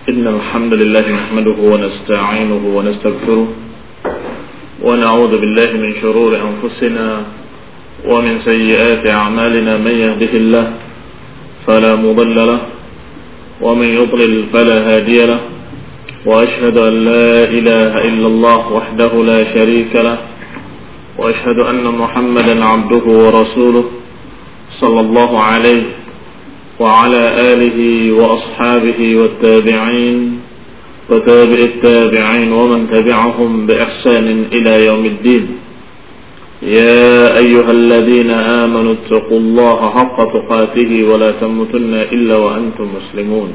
إن الحمد لله نحمده ونستعينه ونستغفره ونعوذ بالله من شرور أنفسنا ومن سيئات أعمالنا من يهده الله فلا مضل له ومن يضلل فلا هادي له وأشهد أن لا إله إلا الله وحده لا شريك له وأشهد أن محمدا عبده ورسوله صلى الله عليه وعلى آله وأصحابه والتابعين وتابع التابعين ومن تبعهم بإحسان إلى يوم الدين يا أيها الذين آمنوا اتقوا الله حق تقاته ولا تموتن إلا وأنتم مسلمون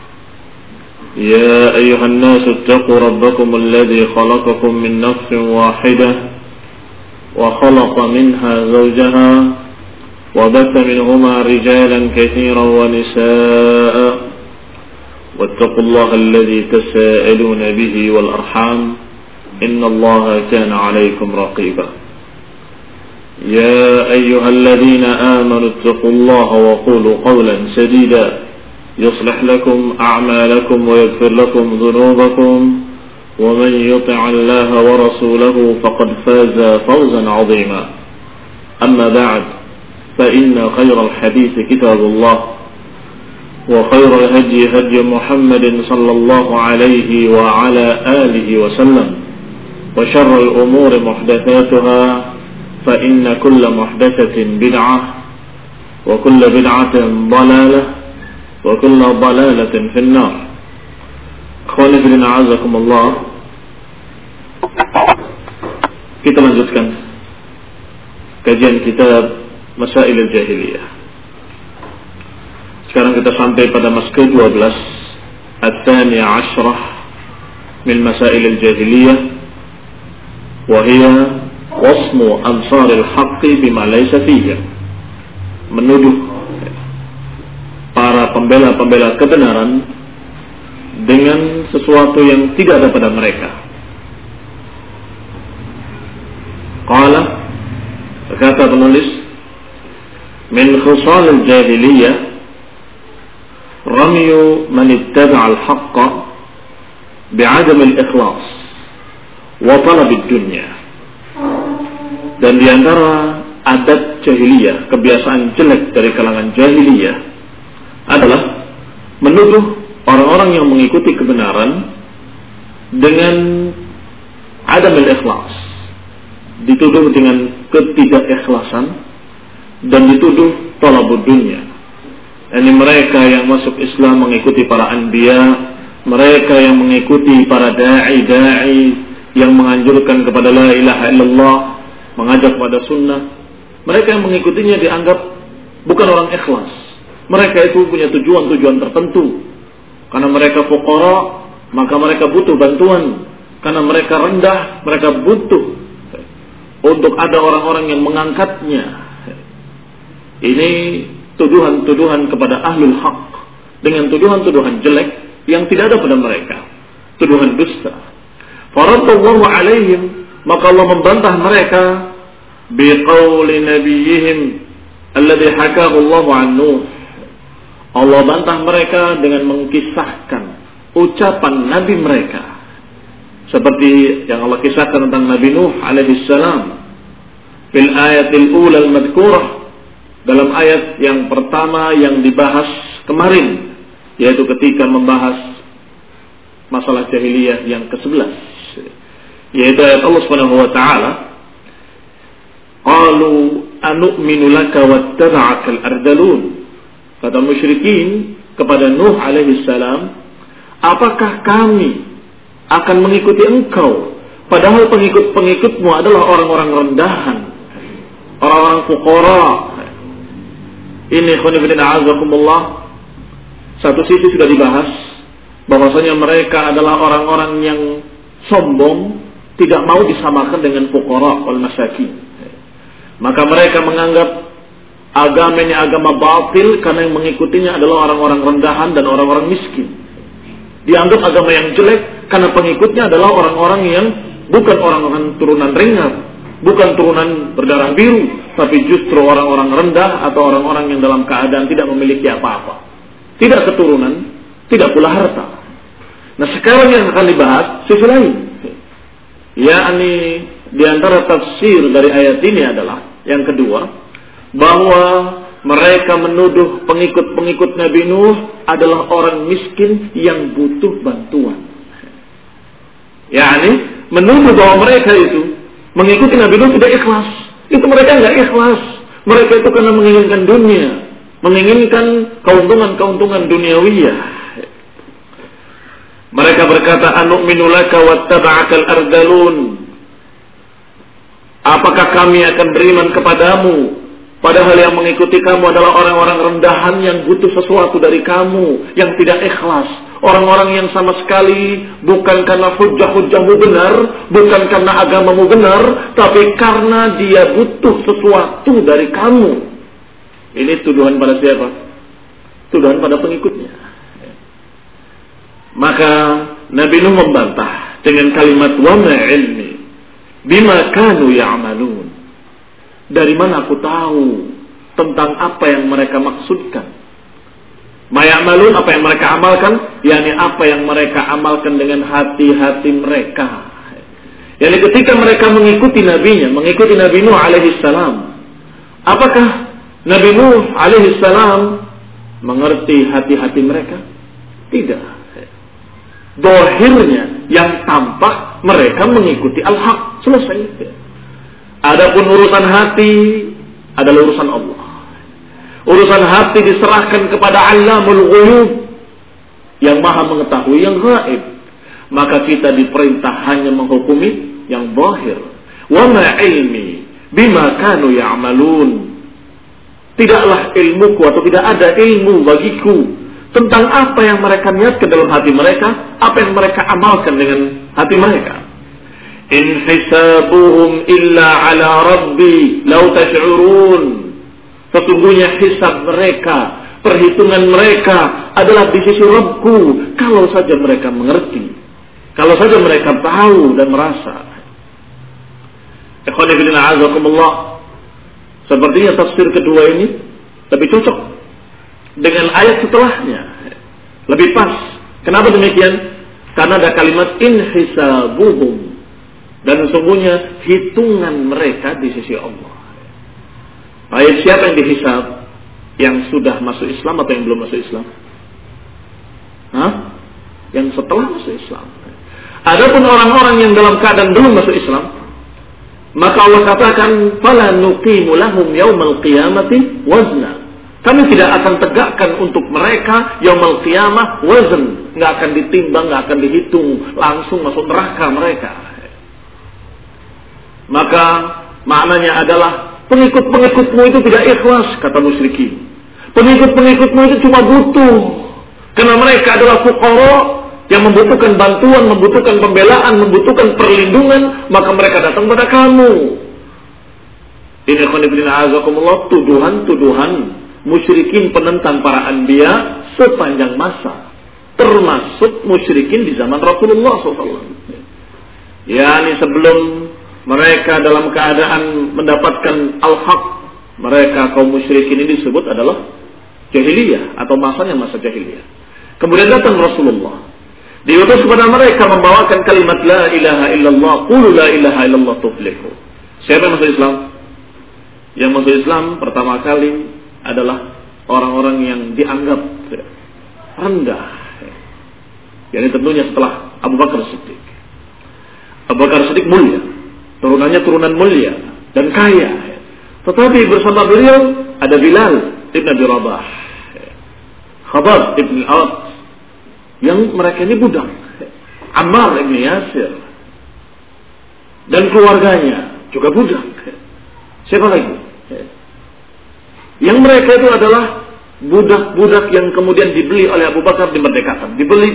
يا أيها الناس اتقوا ربكم الذي خلقكم من نفس واحدة وخلق منها زوجها وبث منهما رجالا كثيرا ونساء واتقوا الله الذي تساءلون به والأرحام إن الله كان عليكم رقيبا يا أيها الذين آمنوا اتقوا الله وقولوا قولا سديدا يصلح لكم أعمالكم ويغفر لكم ذنوبكم ومن يطع الله ورسوله فقد فاز فوزا عظيما أما بعد فإن خير الحديث كتاب الله وخير الهدي هدي محمد صلى الله عليه وعلى آله وسلم وشر الأمور محدثاتها فإن كل محدثة بدعة وكل بدعة ضلالة وكل ضلالة في النار. Akhwani fillah a'azakumullah. Kita lanjutkan kajian kitab Masail al-Jahiliyah. Sekarang kita sampai pada mas ke-12 At-Thaniya Ashrah min Masail al-Jahiliyah wa hiya wasmu ansar al-haqqi bima laysa fiha. Menuduh para pembela-pembela kebenaran dengan sesuatu yang tidak ada pada mereka. Qala, kata penulis, min khisal al-jahiliyah ramyu man ittaba'a al-haqqa bi'adam al-ikhlas wa talab ad-dunya. Dan di antara adat jahiliyah, kebiasaan jelek dari kalangan jahiliyah adalah menuduh orang-orang yang mengikuti kebenaran dengan adam al-ikhlas, dituduh dengan ketidakikhlasan dan dituduh talabud dunya. Ini mereka yang masuk Islam mengikuti para anbiya, mereka yang mengikuti para da'i yang menganjurkan kepada la ilaha illallah, mengajak pada sunnah. Mereka yang mengikutinya dianggap bukan orang ikhlas. Mereka itu punya tujuan-tujuan tertentu. Karena mereka fuqara, maka mereka butuh bantuan. Karena mereka rendah, mereka butuh untuk ada orang-orang yang mengangkatnya. Ini tuduhan-tuduhan kepada ahlul haq dengan tuduhan-tuduhan jelek yang tidak ada pada mereka, tuduhan dusta. Faradallahu alaihim, maka Allah membantah mereka biqauli nabiyihim alladhi hakahu Allah an Nuh. Allah bantah mereka dengan mengkisahkan ucapan nabi mereka seperti yang Allah kisahkan tentang Nabi Nuh alaihi salam fil ayatil ula al-madhkurah, dalam ayat yang pertama yang dibahas kemarin, yaitu ketika membahas masalah jahiliyah yang ke-11, yaitu ayat Allah Subhanahu wa taala, qalu anu'minu laka wattaba'aka al-ardalun. Kata musyrikin kepada Nuh alaihi salam, apakah kami akan mengikuti engkau padahal pengikut-pengikutmu adalah orang-orang rendahan, orang-orang fuqara. Ini khonibidin a'azakumullah, satu sisi sudah dibahas bahwasanya mereka adalah orang-orang yang sombong, tidak mau disamakan dengan fuqara wal masakin. Maka mereka menganggap agamanya agama batil karena yang mengikutinya adalah orang-orang rendahan dan orang-orang miskin. Dianggap agama yang jelek karena pengikutnya adalah orang-orang yang bukan orang-orang turunan ringan, bukan turunan berdarah biru, tapi justru orang-orang rendah atau orang-orang yang dalam keadaan tidak memiliki apa-apa, tidak keturunan, tidak pula harta. Sekarang yang akan dibahas sisi lain. Yakni di antara tafsir dari ayat ini adalah yang kedua, bahwa mereka menuduh pengikut-pengikut Nabi Nuh adalah orang miskin yang butuh bantuan. Yakni menuduh bahwa mereka itu mengikuti Nabi Nuh tidak ikhlas. Itu mereka enggak ikhlas. Mereka itu karena menginginkan dunia, menginginkan keuntungan-keuntungan duniawiyah. Mereka berkata, anu'minu laka wattaba'akal ardalun. Apakah kami akan beriman kepadamu, padahal yang mengikuti kamu adalah orang-orang rendahan yang butuh sesuatu dari kamu, yang tidak ikhlas. Orang-orang yang sama sekali bukan karena hujah-hujahmu benar, bukan karena agamamu benar, tapi karena dia butuh sesuatu dari kamu. Ini tuduhan pada siapa? Tuduhan pada pengikutnya. Maka Nabi Nuh membantah dengan kalimat wa ma ilmi bima kanu ya'malun. Dari mana aku tahu tentang apa yang mereka maksudkan? Ma ya'malun, apa yang mereka amalkan, yakni apa yang mereka amalkan dengan hati-hati mereka. Yani ketika mereka mengikuti nabinya, mengikuti Nabi Nuh alaihi salam, apakah Nabi Nuh alaihi salam mengerti hati-hati mereka? Tidak. Dohirnya yang tampak mereka mengikuti al-haq, selesai. Adapun urusan hati adalah urusan Allah. Urusan hati diserahkan kepada Allamul Ghuyub yang maha mengetahui yang gaib. Maka kita diperintah hanya menghukumi yang zahir. Wa ma ilmi bima kanu ya'malun. Tidaklah ilmuku atau tidak ada ilmu bagiku tentang apa yang mereka niatkan dalam hati mereka, apa yang mereka amalkan dengan hati mereka. In hisabuhum illa ala rabbi law tash'urun. Sesungguhnya hisab mereka, perhitungan mereka adalah di sisi Rabbku, kalau saja mereka mengerti, kalau saja mereka tahu dan merasa. Ikhwan fillah a'azakumullah, sepertinya tafsir kedua ini lebih cocok dengan ayat setelahnya, lebih pas. Kenapa demikian? Karena ada kalimat in hisabuhum, dan sesungguhnya hitungan mereka di sisi Allah. Baik, siapa yang dihisab? Yang sudah masuk Islam atau yang belum masuk Islam? Yang setelah masuk Islam. Adapun orang-orang yang dalam keadaan belum masuk Islam, maka Allah katakan fala nuqimu lahum yaumal qiyamati wazna. Kami tidak akan tegakkan untuk mereka yaumul qiyamah wazn, enggak akan ditimbang, enggak akan dihitung, langsung masuk neraka mereka. Maka maknanya adalah pengikut-pengikutmu itu tidak ikhlas, kata musyrikin. Pengikut-pengikutmu itu cuma butuh, karena mereka adalah fuqara yang membutuhkan bantuan, membutuhkan pembelaan, membutuhkan perlindungan, maka mereka datang pada kamu. Ini khonibina azakumullah, tuduhan-tuduhan musyrikin penentang para anbiya sepanjang masa, termasuk musyrikin di zaman Rasulullah SAW. Yani sebelum mereka dalam keadaan mendapatkan al-haq, mereka kaum musyrikin ini disebut adalah jahiliyah atau masanya masa jahiliyah. Kemudian datang Rasulullah, diutus kepada mereka membawakan kalimat la ilaha illallah, qul la ilaha illallah tuflihu. Siapa yang masuk Islam? Yang masuk Islam pertama kali adalah orang-orang yang dianggap rendah. Yani tentunya setelah Abu Bakar Siddiq. Abu Bakar Siddiq mulia, turunannya turunan mulia dan kaya. Tetapi bersama beliau ada Bilal ibn Abi Rabah, Khabbab ibn al-Arat, yang mereka ini budak, Ammar ibn Yasir, dan keluarganya juga budak. Siapa lagi? Yang mereka itu adalah budak-budak yang kemudian dibeli oleh Abu Bakar, dimerdekakan, dibeli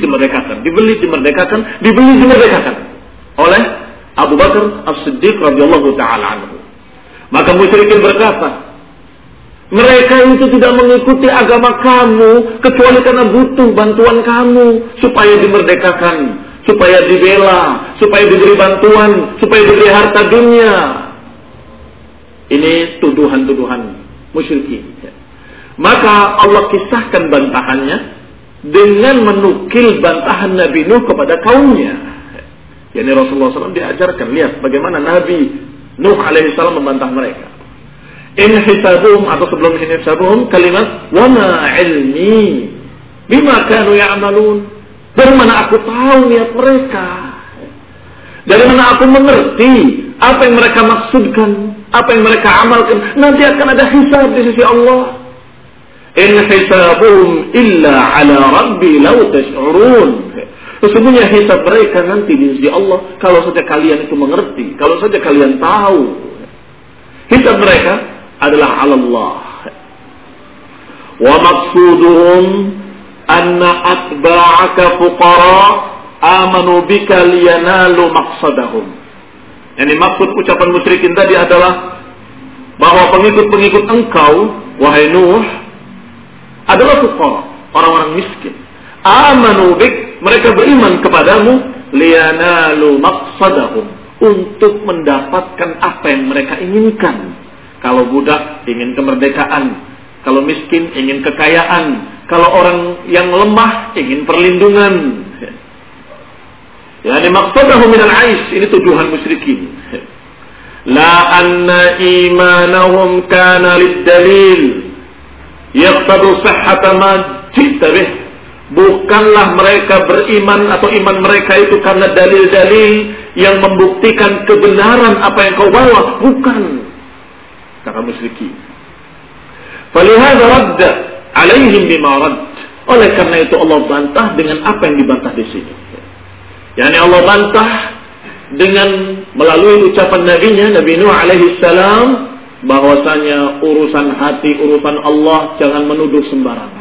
dimerdekakan oleh Abu Bakar As-Siddiq radhiyallahu taala anhu. Maka musyrikin berkata, mereka itu tidak mengikuti agama kamu kecuali karena butuh bantuan kamu supaya dimerdekakan, supaya dibela, supaya diberi bantuan, supaya diberi harta dunia. Ini tuduhan-tuduhan musyrikin. Maka Allah kisahkan bantahannya dengan menukil bantahan Nabi Nuh kepada kaumnya. Yani Rasulullah SAW diajarkan, lihat bagaimana Nabi Nuh alaihissalam membantah mereka. In hisabuhum, atau sebelum in hisabuhum kalimat wa ma ilmi bima kanu ya'malun. Dari mana aku tahu niat mereka? Dari mana aku mengerti apa yang mereka maksudkan, apa yang mereka amalkan? Nanti akan ada hisab di sisi Allah. In hisabuhum illa ala rabbi law tash'urun. Sesungguhnya hisab mereka nanti di sisi Allah, kalau saja kalian itu mengerti, kalau saja kalian tahu. Hisab mereka adalah ala Allah. Wa maqsuduhum anna atba'aka fuqara amanu bika liyanalu maqsadahum. Yani maksud ucapan musyrikin tadi adalah bahwa pengikut-pengikut engkau, wahai Nuh, adalah fuqara, orang-orang miskin. Amanu bik, mereka beriman kepadamu liyanalu maqsadahum, untuk mendapatkan apa yang mereka inginkan. Kalau budak ingin kemerdekaan, kalau miskin ingin kekayaan, kalau orang yang lemah ingin perlindungan. Yani maqsadahum minal aish, ini tuduhan musyrikin. La anna imanahum kana lid-dalil yaqtadu sihhata ma ji'ta bih. Bukanlah mereka beriman atau iman mereka itu karena dalil-dalil yang membuktikan kebenaran apa yang kau bawa. Bukan. Kata musyrikin. Falihadza radda alaihim bima radd. Oleh karena itu Allah bantah dengan apa yang dibantah di sini. Yani Allah bantah dengan melalui ucapan nabinya, Nabi Nuh alaihi salam, bahwasanya urusan hati, urusan Allah jangan menuduh sembarangan.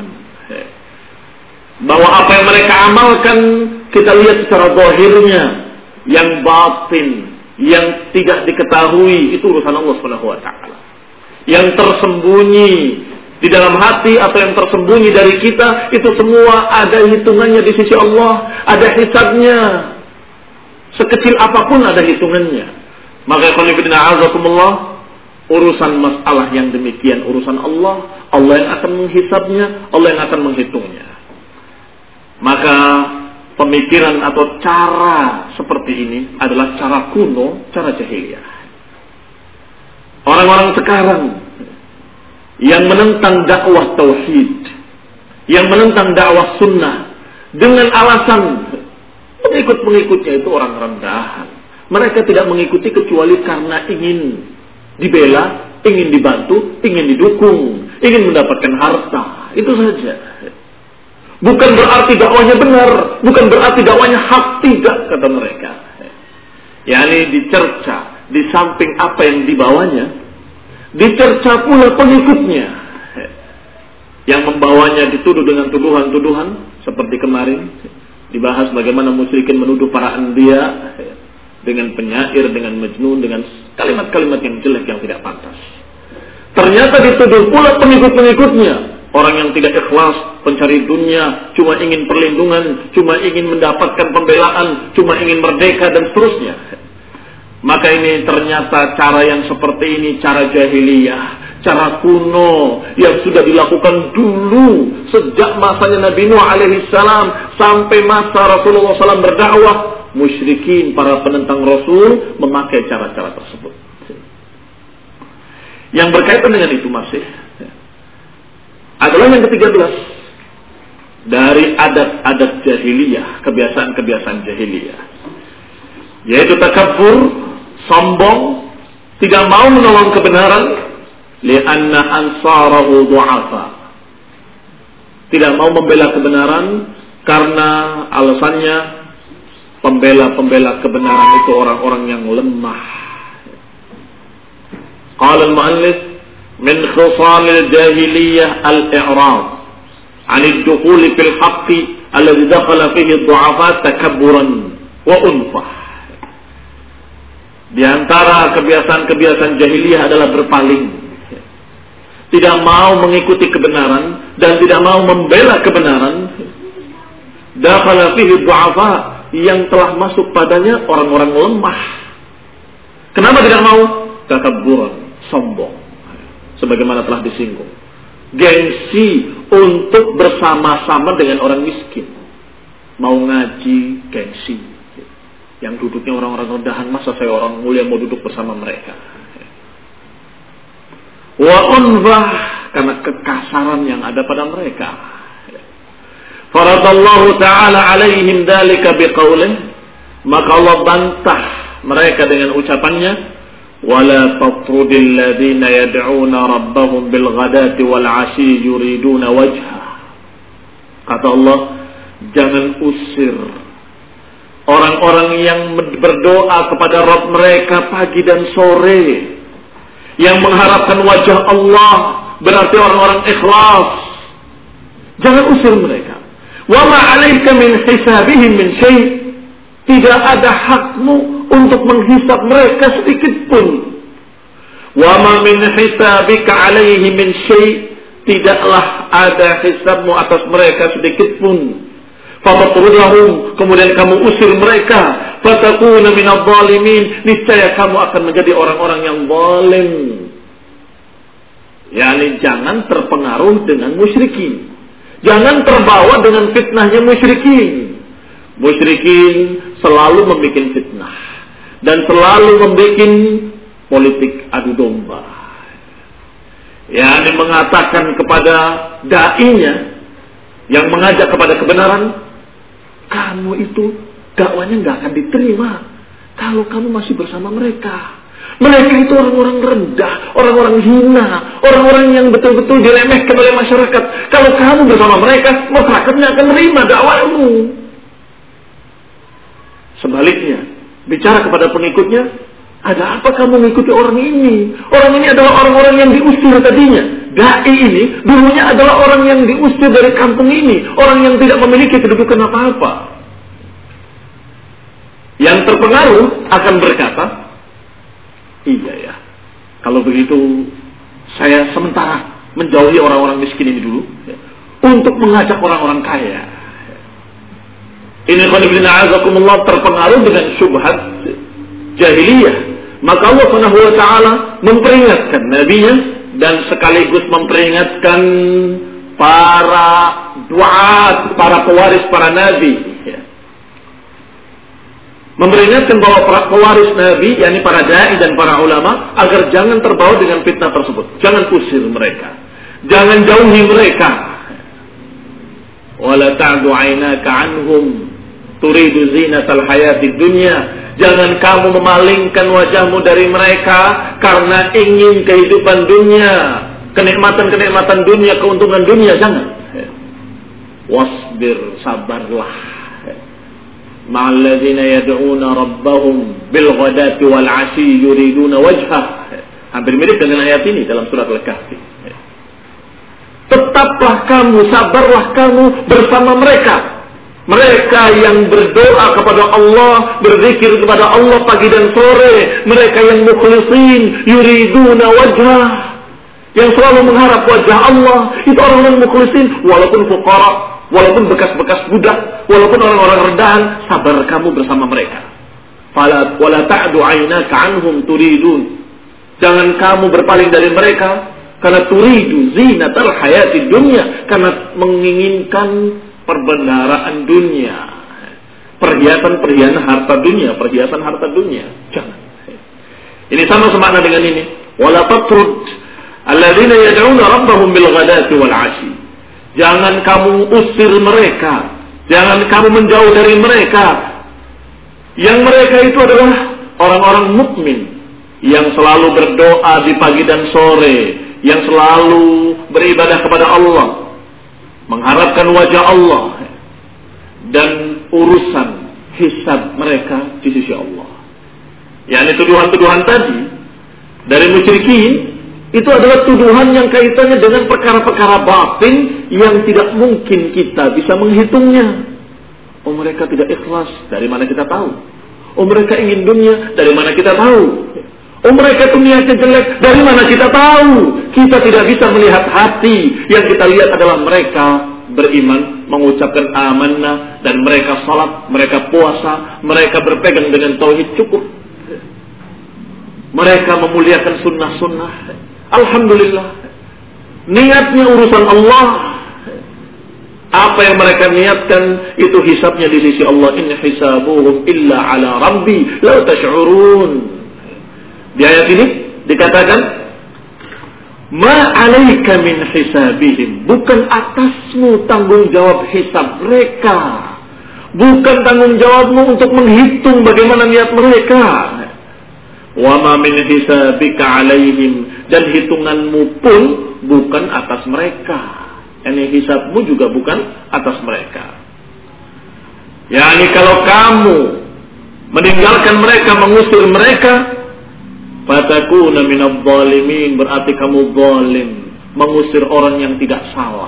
Bahwa apa yang mereka amalkan kita lihat secara zahirnya, yang batin, yang tidak diketahui itu urusan Allah Subhanahu wa taala. Yang tersembunyi di dalam hati atau yang tersembunyi dari kita itu semua ada hitungannya di sisi Allah, ada hisabnya. Sekecil apapun ada hitungannya. Maka qulibina azakumullah, urusan masalah yang demikian urusan Allah, Allah yang akan menghisabnya, Allah yang akan menghitungnya. Maka pemikiran atau cara seperti ini adalah cara kuno, cara jahiliyah. Orang-orang sekarang yang menentang dakwah tauhid, yang menentang dakwah sunnah dengan alasan pengikut-pengikutnya itu orang rendahan. Mereka tidak mengikuti kecuali karena ingin dibela, ingin dibantu, ingin didukung, ingin mendapatkan harta. Itu saja. Bukan berarti dakwahnya benar, bukan berarti dakwahnya hak, tidak, kata mereka. Yani dicerca, di samping apa yang dibawanya, dicerca pula pengikutnya. Yang membawanya dituduh dengan tuduhan-tuduhan, seperti kemarin, dibahas bagaimana musyrikin menuduh para anbiya dengan penyair, dengan majnun, dengan kalimat-kalimat yang jelek, yang tidak pantas. Ternyata dituduh pula pengikut-pengikutnya. Orang yang tidak ikhlas, pencari dunia, cuma ingin perlindungan, cuma ingin mendapatkan pembelaan, cuma ingin merdeka dan seterusnya. Maka ini ternyata cara yang seperti ini, cara jahiliyah, cara kuno yang sudah dilakukan dulu sejak masanya Nabi Nuh alaihi salam sampai masa Rasulullah SAW berdakwah. Musyrikin, para penentang Rasul, memakai cara-cara tersebut. Yang berkaitan dengan itu masih adalah yang ke-13 dari adat-adat jahiliyah, kebiasaan-kebiasaan jahiliyah, yaitu takabbur, sombong, tidak mau menolong kebenaran, li'anna ansarahu du'afa, tidak mau membela kebenaran karena alasannya pembela-pembela kebenaran itu orang-orang yang lemah. Qala al-mu'allif min khisalil jahiliyah al-i'rad 'an ad-dukhul fil haqq alladhi dakhala fihi ad-du'afa takabburan wa unfah. Di antara kebiasaan-kebiasaan jahiliyah adalah berpaling, tidak mau mengikuti kebenaran dan tidak mau membela kebenaran. Dakhala fihi ad-du'afa, yang telah masuk padanya orang-orang lemah. Kenapa tidak mau? Takabburan, sombong. Sebagaimana telah disinggung, gengsi untuk bersama-sama dengan orang miskin. Mau ngaji, gengsi. Yang duduknya orang-orang rendahan, masa saya orang mulia mau duduk bersama mereka. Wa unbah, karena kekasaran yang ada pada mereka. Faradallahu ta'ala alaihim dalika biqaulih, maka Allah bantah mereka dengan ucapannya, wala tatrudil ladzina yad'una rabbahum bil ghadati wal 'ashyi yuriduna wajha. Kata Allah, jangan usir orang-orang yang berdoa kepada Rabb mereka pagi dan sore, yang mengharapkan wajah Allah, berarti orang-orang ikhlas. Jangan usir mereka. Wa ma 'alaika min hisabihim min syai'. Tidak ada hakmu untuk menghisab mereka sedikit pun. Wa ma min hisabika 'alaihi min syai'. Tidaklah ada hisabmu atas mereka sedikit pun. Fabatrudhum, kemudian kamu usir mereka. Fatakuna minadh dhalimin, niscaya kamu akan menjadi orang-orang yang zalim. Yani jangan terpengaruh dengan musyrikin. Jangan terbawa dengan fitnahnya musyrikin. Musyrikin selalu membuat fitnah dan selalu membuat politik adu domba. Yani mengatakan kepada dai-nya yang mengajak kepada kebenaran, kamu itu dakwanya nggak akan diterima kalau kamu masih bersama mereka. Mereka itu orang-orang rendah, orang-orang hina, orang-orang yang betul-betul diremehkan oleh masyarakat. Kalau kamu bersama mereka, masyarakatnya akan menerima dakwahmu. Sebaliknya, bicara kepada pengikutnya, ada apa kamu mengikuti orang ini? Orang ini adalah orang-orang yang diusir tadinya. Dai ini dulunya adalah orang yang diusir dari kampung ini, orang yang tidak memiliki kedudukan apa-apa. Yang terpengaruh akan berkata, iya ya, kalau begitu saya sementara menjauhi orang-orang miskin ini dulu ya, untuk mengajak orang-orang kaya. Ini khonibina terpengaruh dengan syubhat jahiliyah. Maka Allah Subhanahu wa ta'ala memperingatkan nabinya dan sekaligus memperingatkan para duat, para pewaris para nabi. Memperingatkan bahwa para pewaris nabi, yakni para dai dan para ulama, agar jangan terbawa dengan fitnah tersebut. Jangan usir mereka, jangan jauhi mereka. Wala ta'du 'ainaka 'anhum turidu zinatal hayatid dunya. Jangan kamu memalingkan wajahmu dari mereka karena ingin kehidupan dunia, kenikmatan-kenikmatan dunia, keuntungan dunia. Jangan. Wasbir, sabarlah. Ma'alladzina yad'una rabbahum bil ghadati wal 'ashyi yuriduna wajhah. Hampir mirip dengan ayat ini dalam surat Al-Kahfi. Tetaplah kamu, sabarlah kamu bersama mereka. Mereka yang berdoa kepada Allah, berzikir kepada Allah pagi dan sore. Mereka yang mukhlisin, yuriduna wajhah, yang selalu mengharap wajah Allah. Itu orang-orang mukhlisin, walaupun fuqara, walaupun bekas-bekas budak, walaupun orang-orang rendahan, sabar kamu bersama mereka. Wala ta'du 'ainaka 'anhum turidun. Jangan kamu berpaling dari mereka karena turidu zinatal hayatid dunya, karena menginginkan perbendaharaan dunia, perhiasan harta dunia, perhiasan harta dunia. Jangan. Ini sama semakna dengan ini. Wala tatrud alladzina yad'una rabbahum bil ghadati wal 'ashyi. Jangan kamu usir mereka, jangan kamu menjauh dari mereka. Yang mereka itu adalah orang-orang mukmin yang selalu berdoa di pagi dan sore, yang selalu beribadah kepada Allah, mengharapkan wajah Allah dan urusan hisab mereka di sisi Allah. Yani tuduhan-tuduhan tadi dari musyrikin itu adalah tuduhan yang kaitannya dengan perkara-perkara batin yang tidak mungkin kita bisa menghitungnya. Oh, mereka tidak ikhlas, dari mana kita tahu? Oh, mereka ingin dunia, dari mana kita tahu? Oh, mereka itu niatnya jelek, dari mana kita tahu? Kita tidak bisa melihat hati. Yang kita lihat adalah mereka beriman, mengucapkan amanah, dan mereka salat, mereka puasa, mereka berpegang dengan tauhid cukup. Mereka memuliakan sunnah-sunnah. Alhamdulillah. Niatnya urusan Allah. Apa yang mereka niatkan itu hisabnya di sisi Allah. In hisabuhum illa ala rabbi law tash'urun. Di ayat ini dikatakan ma 'alaika min hisabihim, bukan atasmu tanggung jawab hisab mereka, bukan tanggung jawabmu untuk menghitung bagaimana niat mereka. Wa ma min hisabika 'alaihim, dan hitunganmu pun bukan atas mereka. Ini hisabmu juga bukan atas mereka. Yani kalau kamu meninggalkan mereka, mengusir mereka, fatakuna minadh dhalimin, berarti kamu zalim, mengusir orang yang tidak salah.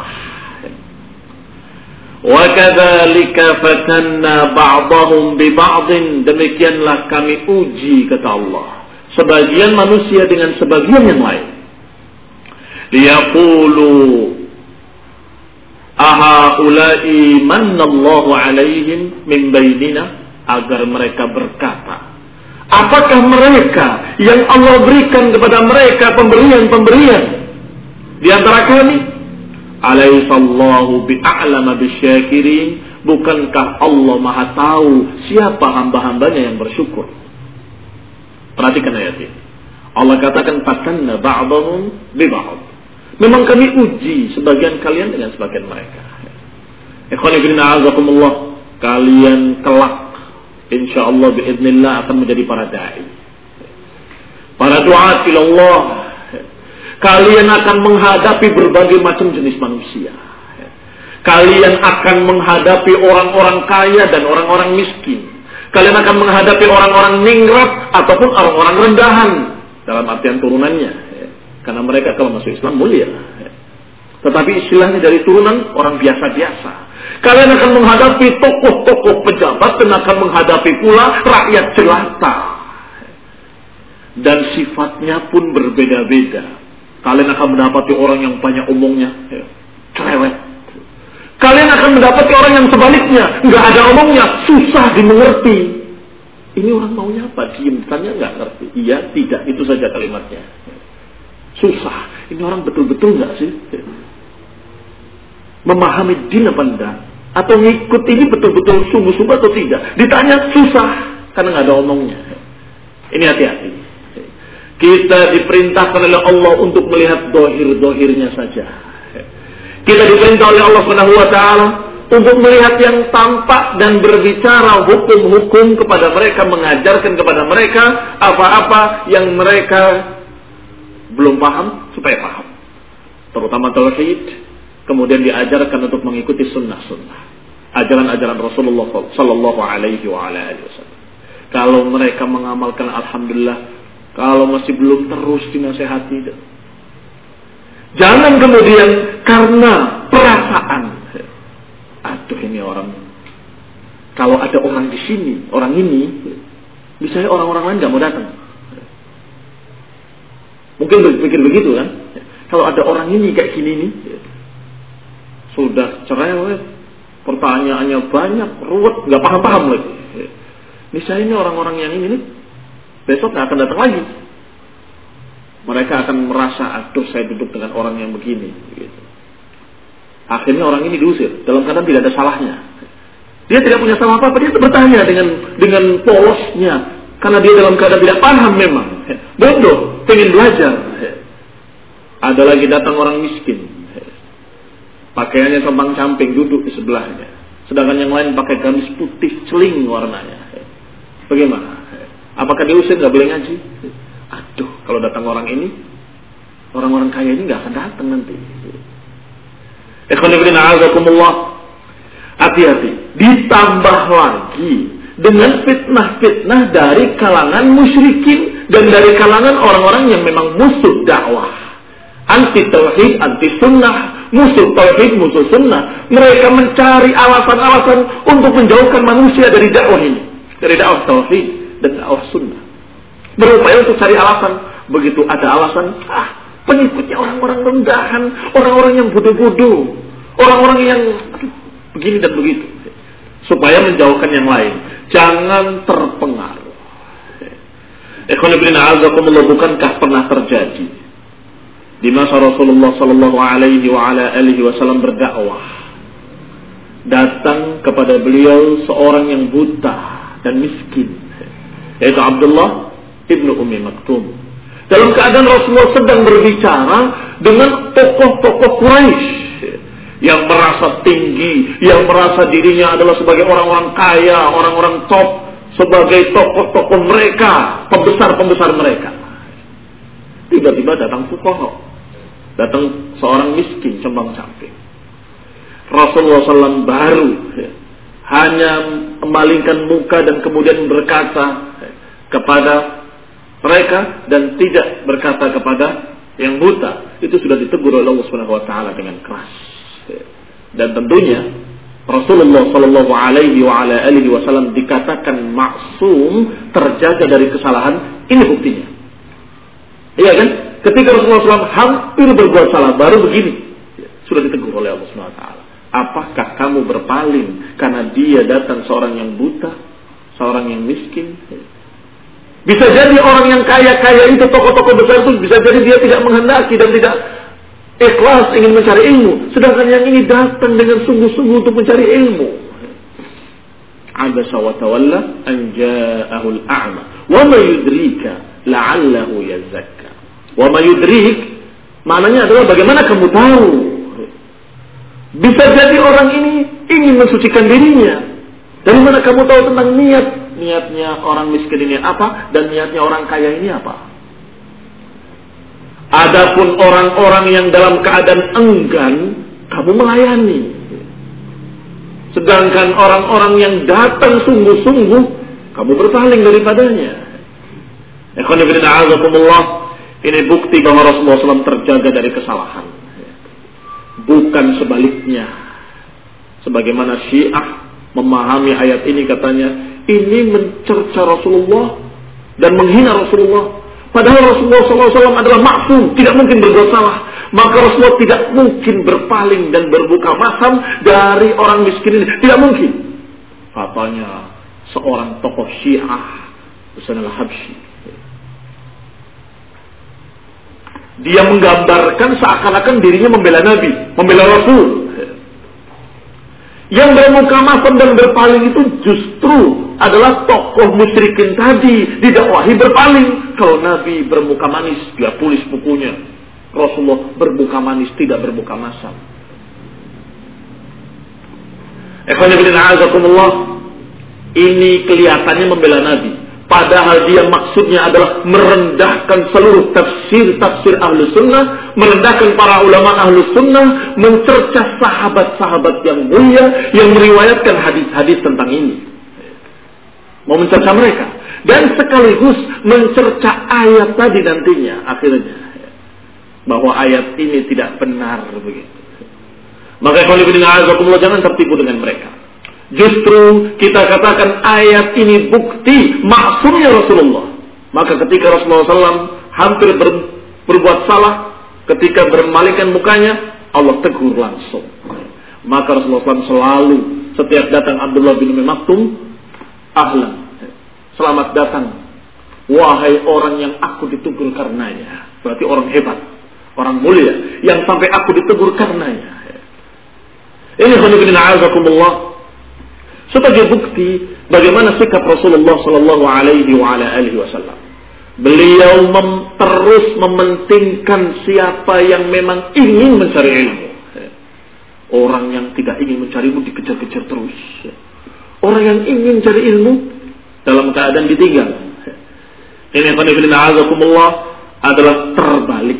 Wa kadzalika fatanna ba'dahum bi ba'din, demikianlah kami uji, kata Allah, sebagian manusia dengan sebagian yang lain. Liyaqulu ahaulai mannallahu alaihim min bainina, agar mereka berkata, apakah mereka yang Allah berikan kepada mereka pemberian-pemberian di antara kami? Alaihissallahu bi'a'lama bisyakirin, bukankah Allah maha tahu siapa hamba-hambanya yang bersyukur? Perhatikan ayat ini. Allah katakan fatanna ba'dahum bi ba'd. Memang kami uji sebagian kalian dengan sebagian mereka. Ikhwani fillah, azakumullah, kalian kelak insyaallah biiznillah akan menjadi para dai, para duat ilallah. Kalian akan menghadapi berbagai macam jenis manusia. Kalian akan menghadapi orang-orang kaya dan orang-orang miskin. Kalian akan menghadapi orang-orang ningrat ataupun orang-orang rendahan dalam artian turunannya. Karena mereka kalau masuk Islam mulia, tetapi istilahnya dari turunan orang biasa-biasa. Kalian akan menghadapi tokoh-tokoh pejabat dan akan menghadapi pula rakyat jelata. Dan sifatnya pun berbeda-beda. Kalian akan mendapati orang yang banyak omongnya, cerewet. Kalian akan mendapati orang yang sebaliknya, nggak ada omongnya, susah dimengerti. Ini orang maunya apa? Diem, tanya nggak ngerti. Iya, tidak, itu saja kalimatnya. Susah. Ini orang betul-betul nggak sih memahami din apa enggak? Atau ngikut ini betul-betul sungguh-sungguh atau tidak? Ditanya susah karena nggak ada omongnya. Ini hati-hati. Kita diperintahkan oleh Allah untuk melihat dohir-dohirnya saja. Kita diperintah oleh Allah SWT untuk melihat yang tampak dan berbicara hukum-hukum kepada mereka, mengajarkan kepada mereka apa-apa yang mereka belum paham supaya paham, terutama tauhid. Kemudian diajarkan untuk mengikuti sunnah-sunnah, ajaran-ajaran Rasulullah Sallallahu Alaihi Wasallam. Kalau mereka mengamalkan, alhamdulillah. Kalau masih belum, terus dinasehati. Jangan kemudian karena perasaan, aduh ini orang, kalau ada orang di sini, orang ini, misalnya orang-orang lain nggak mau datang. Mungkin berpikir begitu kan? Kalau ada orang ini kayak gini nih, sudah cerewet, pertanyaannya banyak, ruwet, nggak paham-paham lagi. Misalnya ini orang-orang yang ini nih, besok nggak akan datang lagi. Mereka akan merasa, aduh saya duduk dengan orang yang begini. Gitu. Akhirnya orang ini diusir, dalam keadaan tidak ada salahnya. Dia tidak punya salah apa-apa, dia bertanya dengan polosnya, karena dia dalam keadaan tidak paham memang. Bodoh, pengen belajar. Ada lagi datang orang miskin, pakaiannya compang-camping, duduk di sebelahnya. Sedangkan yang lain pakai gamis putih celing warnanya. Bagaimana? Apakah diusir, nggak boleh ngaji? Aduh, kalau datang orang ini, orang-orang kaya ini nggak akan datang nanti. Hati-hati. Ditambah lagi dengan fitnah-fitnah dari kalangan musyrikin dan dari kalangan orang-orang yang memang musuh dakwah, anti tauhid, anti sunnah, musuh tauhid, musuh sunnah. Mereka mencari alasan-alasan untuk menjauhkan manusia dari dakwah ini, dari dakwah tauhid dan dakwah sunnah. Berupaya untuk cari alasan. Begitu ada alasan, pengikutnya orang-orang rendahan, orang-orang yang bodoh-bodoh, orang-orang yang begini dan begitu, supaya menjauhkan yang lain. Jangan terpengaruh. Bukankah pernah terjadi di masa Rasulullah Sallallahu Alaihi Wasallam berdakwah, datang kepada beliau seorang yang buta dan miskin, yaitu Abdullah ibnu Ummi Maktum. Dalam keadaan Rasulullah sedang berbicara dengan tokoh-tokoh Quraisy yang merasa tinggi, yang merasa dirinya adalah sebagai orang-orang kaya, orang-orang top, sebagai tokoh-tokoh mereka, pembesar-pembesar mereka. Tiba-tiba datang fuqaha, datang seorang miskin cembang-cambing. Rasulullah SAW baru hanya memalingkan muka dan kemudian berkata kepada mereka dan tidak berkata kepada yang buta. Itu sudah ditegur oleh Allah Subhanahu wa taala dengan keras. Dan tentunya Rasulullah sallallahu alaihi wasallam dikatakan maksum, terjaga dari kesalahan. Ini buktinya. Iya kan? Ketika Rasulullah SAW hampir berbuat salah, baru begini, sudah ditegur oleh Allah Subhanahu wa taala. Apakah kamu berpaling karena dia datang seorang yang buta, seorang yang miskin? Bisa jadi orang yang kaya-kaya itu, tokoh-tokoh besar itu, bisa jadi dia tidak menghendaki dan tidak ikhlas ingin mencari ilmu. Sedangkan yang ini datang dengan sungguh-sungguh untuk mencari ilmu. Abasa wa tawalla an ja'ahu al-a'ma wa ma yudrika la'allahu yazakka. Wa ma yudrik maknanya adalah bagaimana kamu tahu. Bisa jadi orang ini ingin mensucikan dirinya. Dari mana kamu tahu tentang niatnya orang miskin ini apa dan niatnya orang kaya ini apa? Adapun orang-orang yang dalam keadaan enggan, kamu melayani. Sedangkan orang-orang yang datang sungguh-sungguh, kamu berpaling daripadanya. Ini bukti bahwa Rasulullah SAW terjaga dari kesalahan. Bukan sebaliknya. Sebagaimana Syiah memahami ayat ini, katanya ini mencerca Rasulullah dan menghina Rasulullah. Padahal Rasulullah SAW adalah maksum, tidak mungkin berbuat salah. Maka Rasulullah tidak mungkin berpaling dan berbuka masam dari orang miskin ini. Tidak mungkin. Katanya seorang tokoh Syiah, Husain al-Habsyi, dia menggambarkan seakan-akan dirinya membela Nabi, membela Rasul. Yang bermuka masam dan berpaling itu justru adalah tokoh musyrikin tadi, didakwahi berpaling. Kalau Nabi bermuka manis, dia tulis bukunya. Rasulullah bermuka manis, tidak bermuka masam. Ini kelihatannya membela Nabi, padahal dia maksudnya adalah merendahkan seluruh tafsir Ahlus Sunnah, merendahkan para ulama Ahlus Sunnah, mencerca sahabat-sahabat yang mulia yang meriwayatkan hadis-hadis tentang ini. Mau mencerca mereka dan sekaligus mencerca ayat tadi nantinya akhirnya, bahwa ayat ini tidak benar begitu. Maka jangan tertipu dengan mereka. Justru kita katakan ayat ini bukti maksumnya Rasulullah. Maka ketika Rasulullah SAW hampir berbuat salah, ketika bermalingkan mukanya, Allah tegur langsung. Maka Rasulullah SAW selalu setiap datang Abdullah bin Ummi Maktum, ahlan, selamat datang, wahai orang yang aku ditegur karenanya. Berarti orang hebat, orang mulia, yang sampai aku ditegur karenanya. Ini khonifina'azakumullah, sebagai bukti bagaimana sikap Rasulullah Sallallahu Alaihi Wasallam. Beliau terus mementingkan siapa yang memang ingin mencari ilmu. Orang yang tidak ingin mencari ilmu dikejar-kejar terus. Orang yang ingin cari ilmu dalam keadaan ditinggal. Ini khonifina'azakumullah adalah terbalik.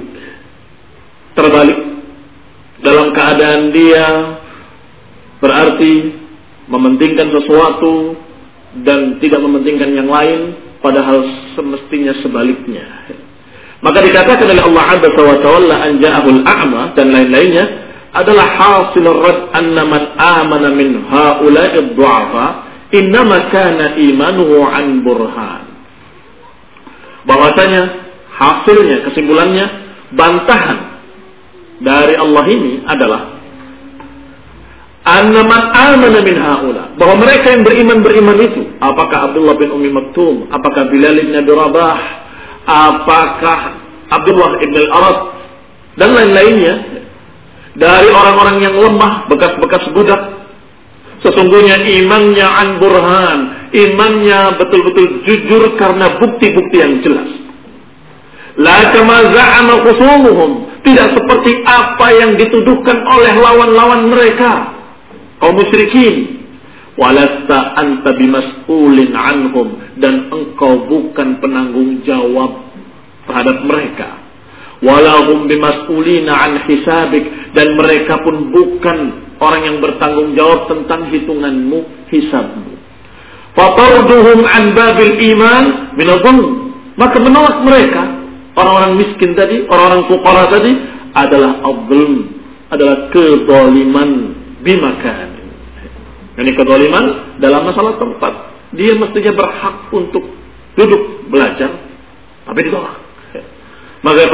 Dalam keadaan dia berarti mementingkan sesuatu dan tidak mementingkan yang lain, padahal semestinya sebaliknya. Maka dikatakan oleh Allah Azza wa Jalla an ja'ahul a'ma dan lain-lainnya adalah hasil rad anna man amana min haula'i ad-du'afa innama kana imanuhu an burhan. Bahwasanya hasilnya, kesimpulannya, bantahan dari Allah ini adalah An-man amana min haula, bahwa mereka yang beriman itu, apakah Abdullah bin Ummi Maktum, apakah Bilal bin Abi Rabah, apakah Abdullah ibn al-Arad dan lain-lainnya dari orang-orang yang lemah, bekas-bekas budak, Sesungguhnya imannya an burhan, imannya betul-betul jujur karena bukti-bukti yang jelas. La kama za'ama khusumuhum, tidak seperti apa yang dituduhkan oleh lawan-lawan mereka, kaum musyrikin. Walasta anta bimas'ulin anhum, dan engkau bukan penanggung jawab terhadap mereka. Walahum bimas'ulina an hisabik, dan mereka pun bukan orang yang bertanggung jawab tentang hitunganmu, hisabmu. Fatarduhum an babil iman minadhulm, maka menolak mereka, orang-orang miskin tadi, orang-orang fuqara tadi, adalah adzulm, adalah kezaliman bimakan. Ini kezaliman dalam masalah tempat. Dia mestinya berhak untuk duduk belajar, tapi ditolak. Maka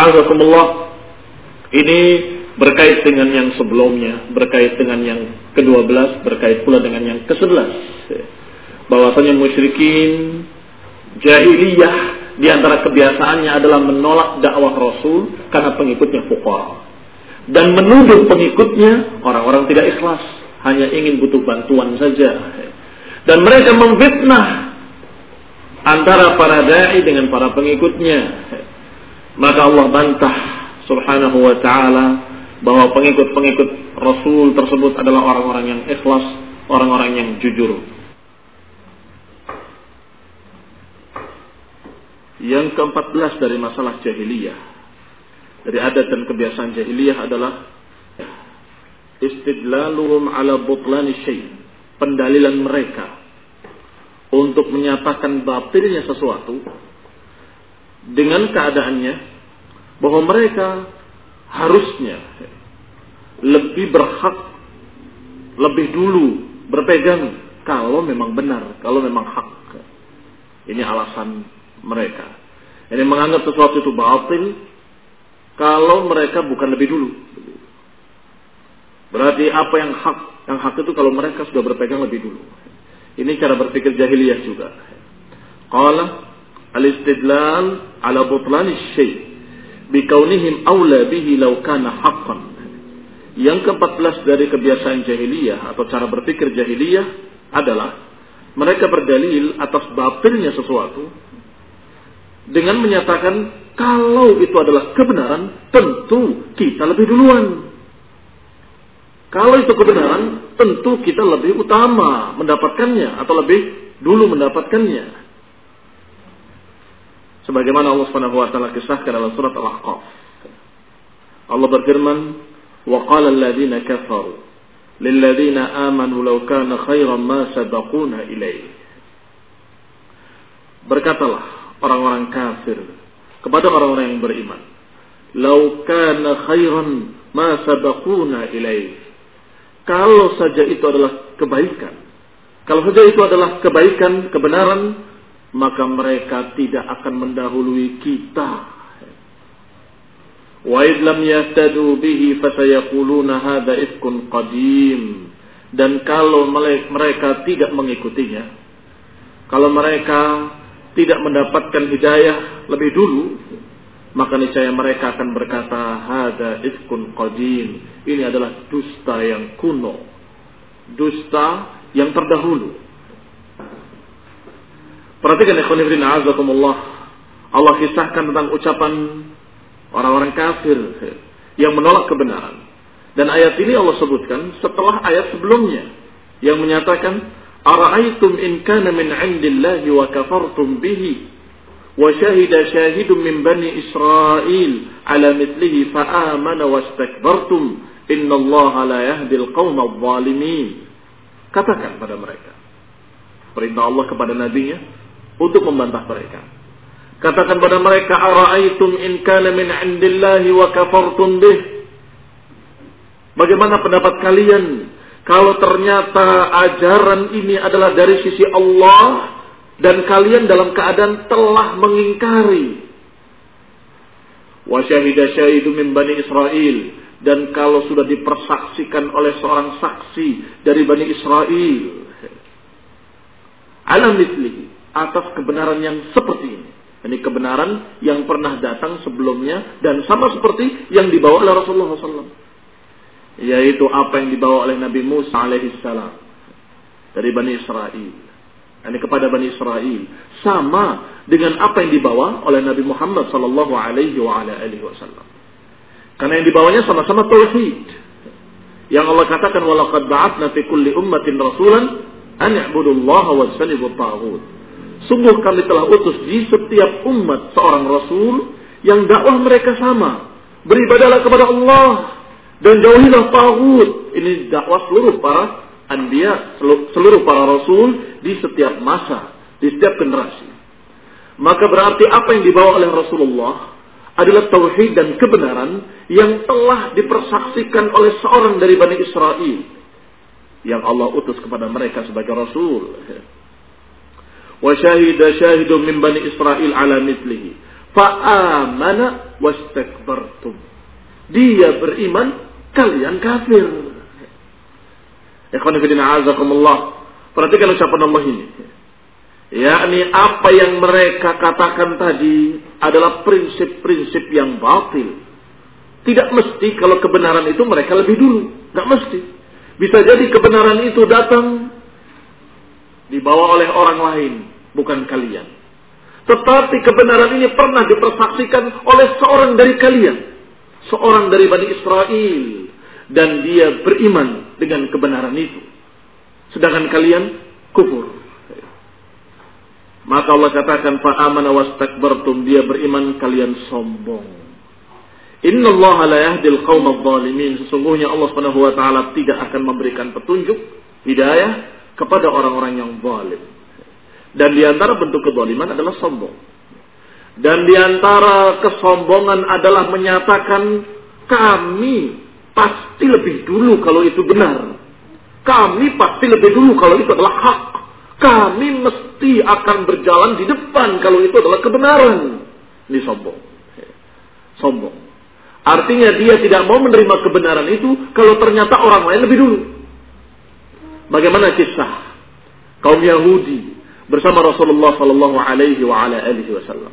ini berkait dengan yang sebelumnya, berkait dengan yang ke-12, berkait pula dengan yang ke-11. Bahwasanya musyrikin jahiliyah di antara kebiasaannya adalah menolak dakwah Rasul karena pengikutnya fuqara, dan menuduh pengikutnya orang-orang tidak ikhlas, hanya ingin butuh bantuan saja. Dan mereka memfitnah antara para dai dengan para pengikutnya. Maka Allah bantah subhanahu wa ta'ala bahwa pengikut-pengikut Rasul tersebut adalah orang-orang yang ikhlas, orang-orang yang jujur. Yang ke-14 dari masalah jahiliyah, dari adat dan kebiasaan jahiliyah adalah istidlaluhum ala butlani syai', pendalilan mereka untuk menyatakan batilnya sesuatu dengan keadaannya bahwa mereka harusnya lebih berhak, lebih dulu berpegang kalau memang benar, kalau memang hak. Ini alasan mereka. Ini menganggap sesuatu itu batil kalau mereka bukan lebih dulu. Berarti apa yang hak itu kalau mereka sudah berpegang lebih dulu. Ini cara berpikir jahiliyah juga. Qala al-istidlal ala butlani syai' bikaunihim aula bihi law kana haqqan. Yang ke-14 dari kebiasaan jahiliyah atau cara berpikir jahiliyah adalah mereka berdalil atas batilnya sesuatu dengan menyatakan kalau itu adalah kebenaran, tentu kita lebih duluan. Kalau itu kebenaran, tentu kita lebih utama mendapatkannya atau lebih dulu mendapatkannya. Sebagaimana Allah Subhanahu wa taala kisahkan dalam surat Al-Ahqaf. Allah berfirman, "Wa qala alladziina kafaru lil ladziina aamanu law kana khairan ma sabaquna ilaihi." Berkatalah orang-orang kafir kepada orang-orang yang beriman, "Law kana khairan ma sabaquna ilaihi." Kalau saja itu adalah kebaikan, kalau saja itu adalah kebaikan, kebenaran, maka mereka tidak akan mendahului kita. Wa id lam yahtadu bihi fasayaquluna hadza ifkun qadim. Dan kalau mereka tidak mengikutinya, kalau mereka tidak mendapatkan hidayah lebih dulu, maka niscaya mereka akan berkata hadza ifkun qadim. Ini adalah dusta yang kuno, dusta yang terdahulu. Perhatikan ikhwan fillah azakumullah, Allah kisahkan tentang ucapan orang-orang kafir yang menolak kebenaran. Dan ayat ini Allah sebutkan setelah ayat sebelumnya yang menyatakan ara'aytum in kana min 'indillahi wa kafartum bihi wa syahida syahidun min bani Israil ala mithlihi fa amana wastakbartum innallaha la yahdil qaumadh dhalimin. Katakan pada mereka, perintah Allah kepada nabinya untuk membantah mereka. Katakan pada mereka, ara'aytum in kana min 'indillahi wa kafartum bih. Bagaimana pendapat kalian kalau ternyata ajaran ini adalah dari sisi Allah dan kalian dalam keadaan telah mengingkari. Wa syahida syahidun min bani Israil, dan kalau sudah dipersaksikan oleh seorang saksi dari Bani Israel ala mithlihi, atas kebenaran yang seperti ini. Ini kebenaran yang pernah datang sebelumnya dan sama seperti yang dibawa oleh Rasulullah SAW. Yaitu apa yang dibawa oleh Nabi Musa alaihissalam. dari Bani Israel. Ini kepada Bani Israel sama dengan apa yang dibawa oleh Nabi Muhammad sallallahu alaihi wasallam. Karena yang dibawanya sama-sama tauhid. Yang Allah katakan walaqad ba'atsna fi kulli ummatin rasulan an i'budullaha wajtanibut taghut. Sungguh kami telah utus di setiap umat seorang rasul yang dakwah mereka sama, beribadahlah kepada Allah dan jauhilah taghut. Ini dakwah seluruh para anbiya, seluruh para rasul di setiap masa, di setiap generasi. Maka berarti apa yang dibawa oleh Rasulullah adalah tauhid dan kebenaran yang telah dipersaksikan oleh seorang dari Bani Israel yang Allah utus kepada mereka sebagai rasul. Wa syahida syahidun min Bani Israel ala mithlihi fa amana wastakbartum. Dia beriman, kalian kafir. Ikhwan fillah azakumullah. Perhatikan ucapan Allah ini. Yakni apa yang mereka katakan tadi adalah prinsip-prinsip yang batil. Tidak mesti kalau kebenaran itu mereka lebih dulu. Tidak mesti. Bisa jadi kebenaran itu datang dibawa oleh orang lain, bukan kalian. Tetapi kebenaran ini pernah dipersaksikan oleh seorang dari kalian. Seorang dari Bani Israel. Dan dia beriman dengan kebenaran itu. Sedangkan kalian kufur. Maka Allah katakan fa'amana wastakbartum, dia beriman kalian sombong. Innallaha la yahdil qaumadh dhalimin. Sesungguhnya Allah Subhanahu wa taala tidak akan memberikan petunjuk hidayah kepada orang-orang yang zalim. Dan di antara bentuk kezaliman adalah sombong. Dan di antara kesombongan adalah menyatakan kami pasti lebih dulu kalau itu benar. Kami pasti lebih dulu kalau itu adalah hak. Kami mesti akan berjalan di depan kalau itu adalah kebenaran. Ini sombong. Sombong. Artinya dia tidak mau menerima kebenaran itu kalau ternyata orang lain lebih dulu. Bagaimana kisah kaum Yahudi bersama Rasulullah sallallahu alaihi wasallam.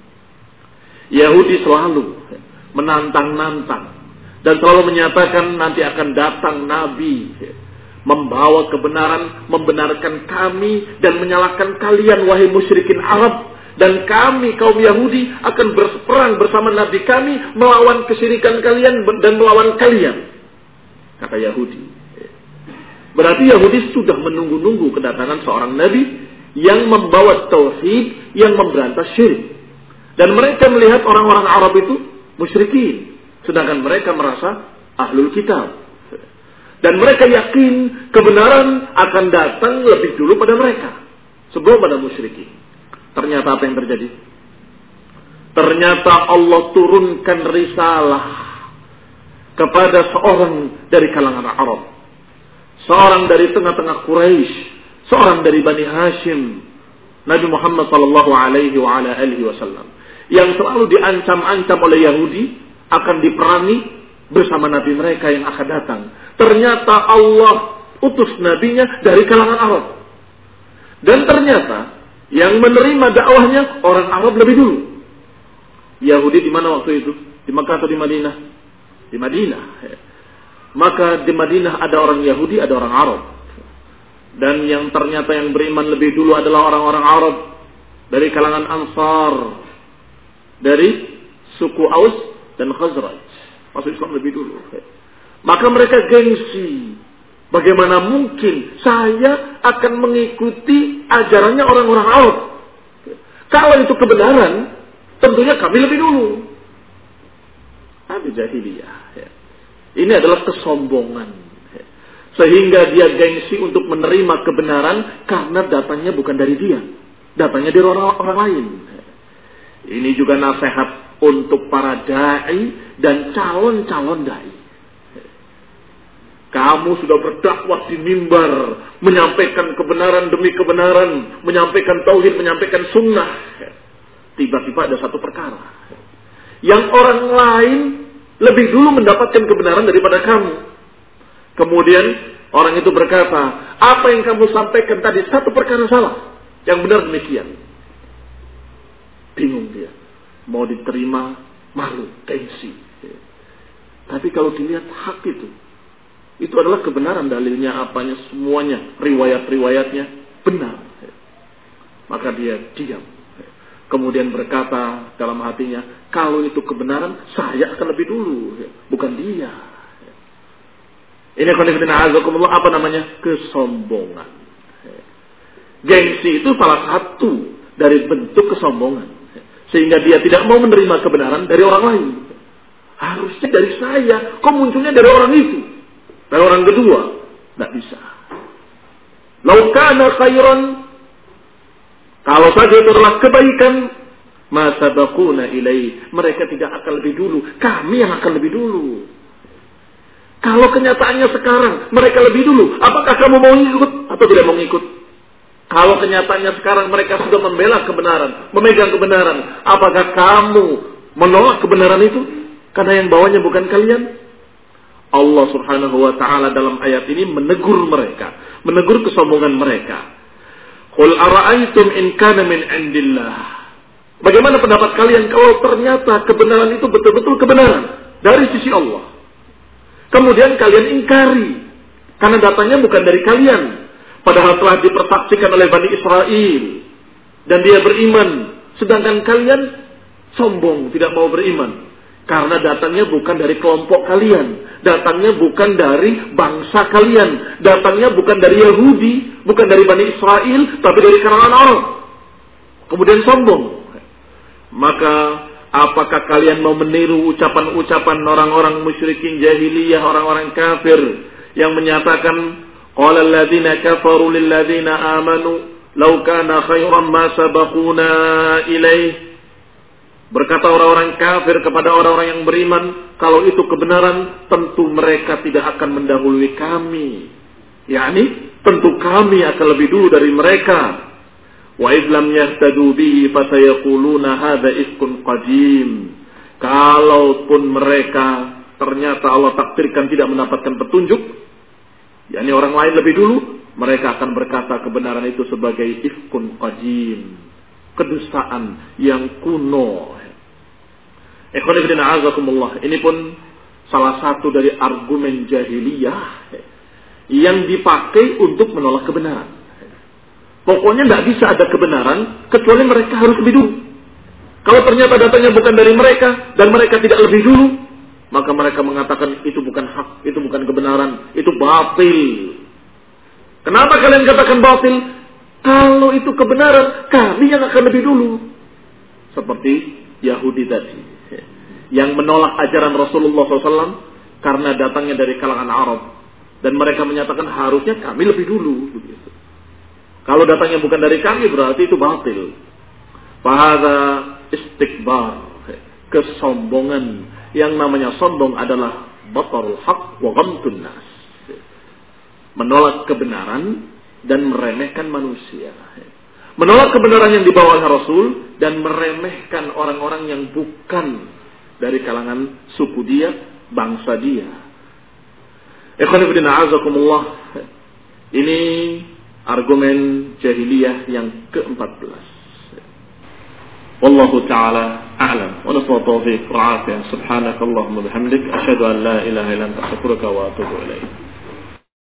Yahudi selalu menantang-nantang dan selalu menyatakan nanti akan datang nabi membawa kebenaran, membenarkan kami dan menyalahkan kalian wahai musyrikin Arab, dan kami kaum Yahudi akan berperang bersama nabi kami melawan kesyirikan kalian dan melawan kalian, kata Yahudi. Berarti Yahudi sudah menunggu-nunggu kedatangan seorang nabi yang membawa tauhid, yang memberantas syirik. Dan mereka melihat orang-orang Arab itu musyrikin, sedangkan mereka merasa ahlul kitab. Dan mereka yakin kebenaran akan datang lebih dulu pada mereka sebelum pada musyrikin. Ternyata apa yang terjadi? Ternyata Allah turunkan risalah kepada seorang dari kalangan Arab, seorang dari tengah-tengah Quraisy, seorang dari Bani Hashim, Nabi Muhammad sallallahu alaihi wasallam, yang selalu diancam-ancam oleh Yahudi akan diperangi bersama nabi mereka yang akan datang. Ternyata Allah utus nabinya dari kalangan Arab. Dan ternyata yang menerima dakwahnya orang Arab lebih dulu. Yahudi di mana waktu itu? Di Makkah atau di Madinah? Di Madinah. Maka di Madinah ada orang Yahudi, ada orang Arab. Dan yang ternyata yang beriman lebih dulu adalah orang-orang Arab dari kalangan Ansar, dari suku Aus dan Khazraj. Masuk Islam lebih dulu. Maka mereka gengsi. Bagaimana mungkin saya akan mengikuti ajarannya orang-orang Arab? Kalau itu kebenaran, tentunya kami lebih dulu. Tapi jahiliyah. Ini adalah kesombongan. Sehingga dia gengsi untuk menerima kebenaran karena datangnya bukan dari dia. Datangnya dari orang lain. Ini juga nasihat untuk para da'i dan calon-calon da'i. Kamu sudah berdakwah di mimbar, menyampaikan kebenaran demi kebenaran, menyampaikan tauhid, menyampaikan sunnah. Tiba-tiba ada satu perkara yang orang lain lebih dulu mendapatkan kebenaran daripada kamu. Kemudian orang itu berkata, apa yang kamu sampaikan tadi satu perkara salah, yang benar demikian. Bingung dia, mau diterima, malu, gengsi. Tapi kalau dilihat hak itu, Itu adalah kebenaran, dalilnya apanya semuanya, riwayat-riwayatnya benar. Maka dia diam. Kemudian berkata dalam hatinya, kalau itu kebenaran, saya akan lebih dulu, bukan dia. Ini apa namanya? Kesombongan. Gengsi itu salah satu dari bentuk kesombongan. Sehingga dia tidak mau menerima kebenaran dari orang lain. Harusnya dari saya, kok munculnya dari orang itu? Dari orang kedua? Tidak bisa. Lau kana khairan, kalau saja itu adalah kebaikan, ma sabaquna ilaih, mereka tidak akan lebih dulu, kami yang akan lebih dulu. Kalau kenyataannya sekarang mereka lebih dulu, apakah kamu mau ikut atau tidak mau ikut? Kalau kenyataannya sekarang mereka sudah membela kebenaran, memegang kebenaran, apakah kamu menolak kebenaran itu? Karena yang bawanya bukan kalian. Allah Subhanahu wa taala dalam ayat ini menegur mereka, menegur kesombongan mereka. Qul ara'aytum in kana min indillah. Bagaimana pendapat kalian kalau ternyata kebenaran itu betul-betul kebenaran dari sisi Allah? Kemudian kalian ingkari karena datanya bukan dari kalian, padahal telah dipersaksikan oleh Bani Israel dan dia beriman, sedangkan kalian sombong tidak mau beriman karena datangnya bukan dari kelompok kalian, datangnya bukan dari bangsa kalian, datangnya bukan dari Yahudi, bukan dari Bani Israel, tapi dari kalangan Arab. Kemudian sombong. Maka apakah kalian mau meniru ucapan-ucapan orang-orang musyrikin jahiliyah, orang-orang kafir yang menyatakan qala alladziina kafaru lil ladziina aamanu law kana khairan ma sabaquna ilaih. Berkata orang-orang kafir kepada orang-orang yang beriman, kalau itu kebenaran, tentu mereka tidak akan mendahului kami. yakni tentu kami akan lebih dulu dari mereka. Wa idh lam yahtadu bihi fasayaquluna hadza ifkun qadim. Kalaupun mereka ternyata Allah takdirkan tidak mendapatkan petunjuk, yakni orang lain lebih dulu, mereka akan berkata kebenaran itu sebagai ifkun qadim, kedustaan yang kuno. Ikhwan fillah a'azakumullah. Ini pun salah satu dari argumen jahiliyah yang dipakai untuk menolak kebenaran. Pokoknya tidak bisa ada kebenaran kecuali mereka harus lebih dulu. Kalau ternyata datanya bukan dari mereka dan mereka tidak lebih dulu, maka mereka mengatakan itu bukan hak, itu bukan kebenaran, itu batil. Kenapa kalian katakan batil? Kalau itu kebenaran, kami yang akan lebih dulu. Seperti Yahudi tadi, yang menolak ajaran Rasulullah SAW karena datangnya dari kalangan Arab. Dan mereka menyatakan harusnya kami lebih dulu. Kalau datangnya bukan dari kami berarti itu batil. Fahadha istikbar, kesombongan. Yang namanya sombong adalah batarul haq wa ghamtun nas, menolak kebenaran dan meremehkan manusia. Menolak kebenaran yang dibawa oleh Rasul dan meremehkan orang-orang yang bukan dari kalangan suku dia, bangsa dia. Ikhwan fillah a'azakumullah. Ini argumen jahiliyah yang ke-14. Wallahu ta'ala a'lam. Wa nas'alu tawfiq wa 'afiyah. Subhanakallahumma bihamdik asyhadu an la ilaha illa anta astaghfiruka wa atubu ilaik.